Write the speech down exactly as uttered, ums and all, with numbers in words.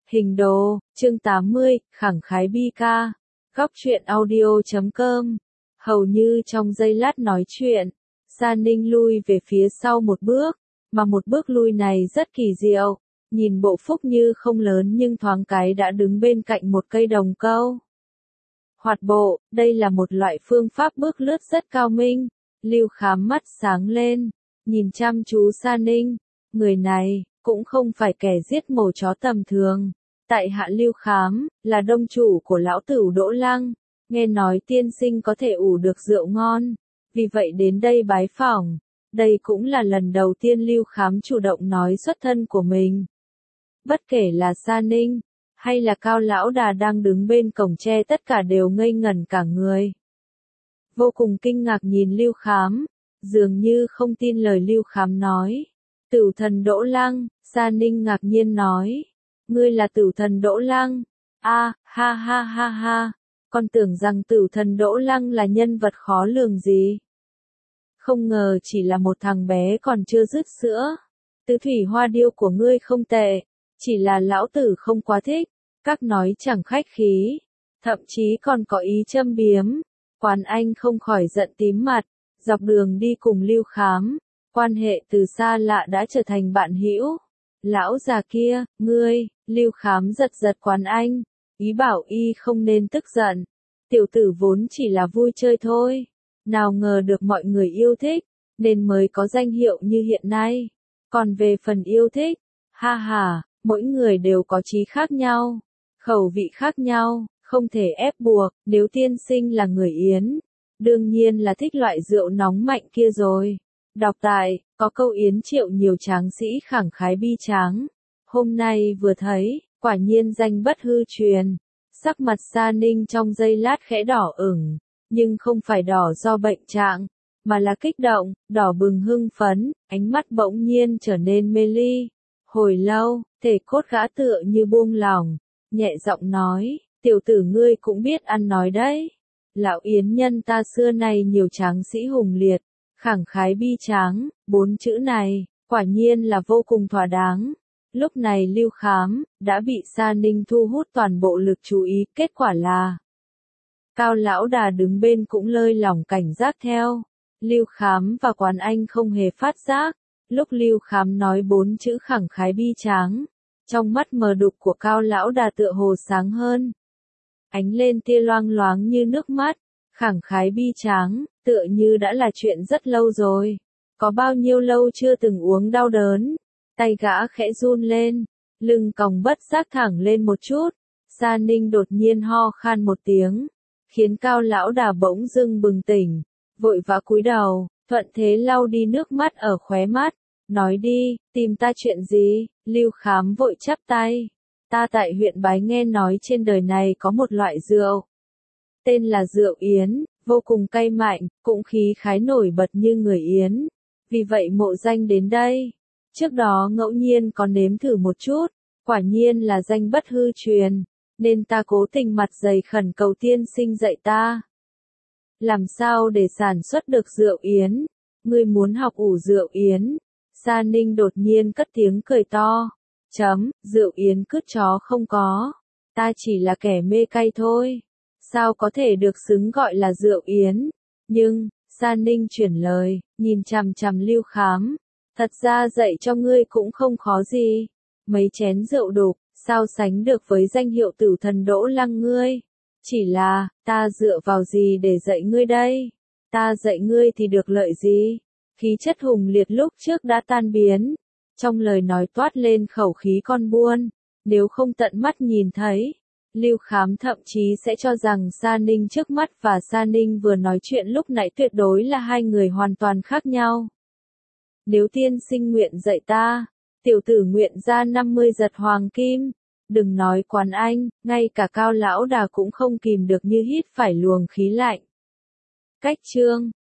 Hình đồ, chương tám mươi, khẳng khái bi ca. Góc truyện audio chấm com. Hầu như trong giây lát nói chuyện, Sa Ninh lui về phía sau một bước, mà một bước lui này rất kỳ diệu. Nhìn bộ phúc như không lớn nhưng thoáng cái đã đứng bên cạnh một cây đồng câu. Hoạt bộ, đây là một loại phương pháp bước lướt rất cao minh. Lưu Khám mắt sáng lên, nhìn chăm chú Sa Ninh. Người này, cũng không phải kẻ giết mổ chó tầm thường. Tại hạ Lưu Khám, là đông chủ của lão tửu Đỗ Lăng. Nghe nói tiên sinh có thể ủ được rượu ngon, vì vậy đến đây bái phỏng. Đây cũng là lần đầu tiên Lưu Khám chủ động nói xuất thân của mình. Bất kể là Sa Ninh, hay là Cao Lão Đà đang đứng bên cổng tre, tất cả đều ngây ngẩn cả người. Vô cùng kinh ngạc nhìn Lưu Khám, dường như không tin lời Lưu Khám nói. Tửu thần Đỗ Lăng, Sa Ninh ngạc nhiên nói. Ngươi là Tửu thần Đỗ Lăng? A, ha ha ha ha, con tưởng rằng Tửu thần Đỗ Lăng là nhân vật khó lường gì. Không ngờ chỉ là một thằng bé còn chưa dứt sữa. Tứ thủy hoa điêu của ngươi không tệ, chỉ là lão tử không quá thích. Các nói chẳng khách khí, thậm chí còn có ý châm biếm. Quán Anh không khỏi giận tím mặt, dọc đường đi cùng Lưu Khám, quan hệ từ xa lạ đã trở thành bạn hữu. Lão già kia, ngươi, Lưu Khám giật giật Quán Anh, ý bảo y không nên tức giận. Tiểu tử vốn chỉ là vui chơi thôi, nào ngờ được mọi người yêu thích, nên mới có danh hiệu như hiện nay. Còn về phần yêu thích, ha ha, mỗi người đều có chí khác nhau, khẩu vị khác nhau, không thể ép buộc. Nếu tiên sinh là người Yến, đương nhiên là thích loại rượu nóng mạnh kia rồi. Đọc tại, có câu Yến triệu nhiều tráng sĩ khẳng khái bi tráng. Hôm nay vừa thấy, quả nhiên danh bất hư truyền. Sắc mặt Sa Ninh trong giây lát khẽ đỏ ửng, nhưng không phải đỏ do bệnh trạng, mà là kích động, đỏ bừng hưng phấn, ánh mắt bỗng nhiên trở nên mê ly. Hồi lâu, thể cốt gã tựa như buông lỏng, nhẹ giọng nói, tiểu tử ngươi cũng biết ăn nói đấy. Lão Yến nhân ta xưa nay nhiều tráng sĩ hùng liệt, khẳng khái bi tráng, bốn chữ này, quả nhiên là vô cùng thỏa đáng. Lúc này Lưu Khám, đã bị Sa Ninh thu hút toàn bộ lực chú ý, kết quả là Cao Lão Đà đứng bên cũng lơi lỏng cảnh giác theo. Lưu Khám và Quán Anh không hề phát giác. Lúc Lưu Khám nói bốn chữ khẳng khái bi tráng, trong mắt mờ đục của Cao Lão Đà tựa hồ sáng hơn. Ánh lên tia loang loáng như nước mắt. Khẳng khái bi tráng, tựa như đã là chuyện rất lâu rồi. Có bao nhiêu lâu chưa từng uống đau đớn. Tay gã khẽ run lên, lưng còng bất giác thẳng lên một chút. Sa Ninh đột nhiên ho khan một tiếng, khiến Cao Lão Đà bỗng dưng bừng tỉnh, vội vã cúi đầu, thuận thế lau đi nước mắt ở khóe mắt. Nói đi, tìm ta chuyện gì? Lưu Khám vội chắp tay. Ta tại huyện Bái nghe nói trên đời này có một loại rượu, tên là rượu Yến, vô cùng cay mạnh, cũng khí khái nổi bật như người Yến. Vì vậy mộ danh đến đây. Trước đó ngẫu nhiên có nếm thử một chút, quả nhiên là danh bất hư truyền, nên ta cố tình mặt dày khẩn cầu tiên sinh dạy ta. Làm sao để sản xuất được rượu Yến? Ngươi muốn học ủ rượu Yến? Sa Ninh đột nhiên cất tiếng cười to. Chấm, rượu Yến cứt chó không có. Ta chỉ là kẻ mê cay thôi. Sao có thể được xứng gọi là rượu Yến? Nhưng, Sa Ninh chuyển lời, nhìn chằm chằm Lưu Khám. Thật ra dạy cho ngươi cũng không khó gì. Mấy chén rượu đục, sao sánh được với danh hiệu Tửu thần Đỗ Lăng ngươi? Chỉ là, ta dựa vào gì để dạy ngươi đây? Ta dạy ngươi thì được lợi gì? Khí chất hùng liệt lúc trước đã tan biến. Trong lời nói toát lên khẩu khí con buôn. Nếu không tận mắt nhìn thấy, Lưu Khám thậm chí sẽ cho rằng Sa Ninh trước mắt và Sa Ninh vừa nói chuyện lúc nãy tuyệt đối là hai người hoàn toàn khác nhau. Nếu tiên sinh nguyện dạy ta, tiểu tử nguyện ra năm mươi giật hoàng kim. Đừng nói Quán Anh, ngay cả Cao Lão Đà cũng không kìm được như hít phải luồng khí lạnh. Cách chương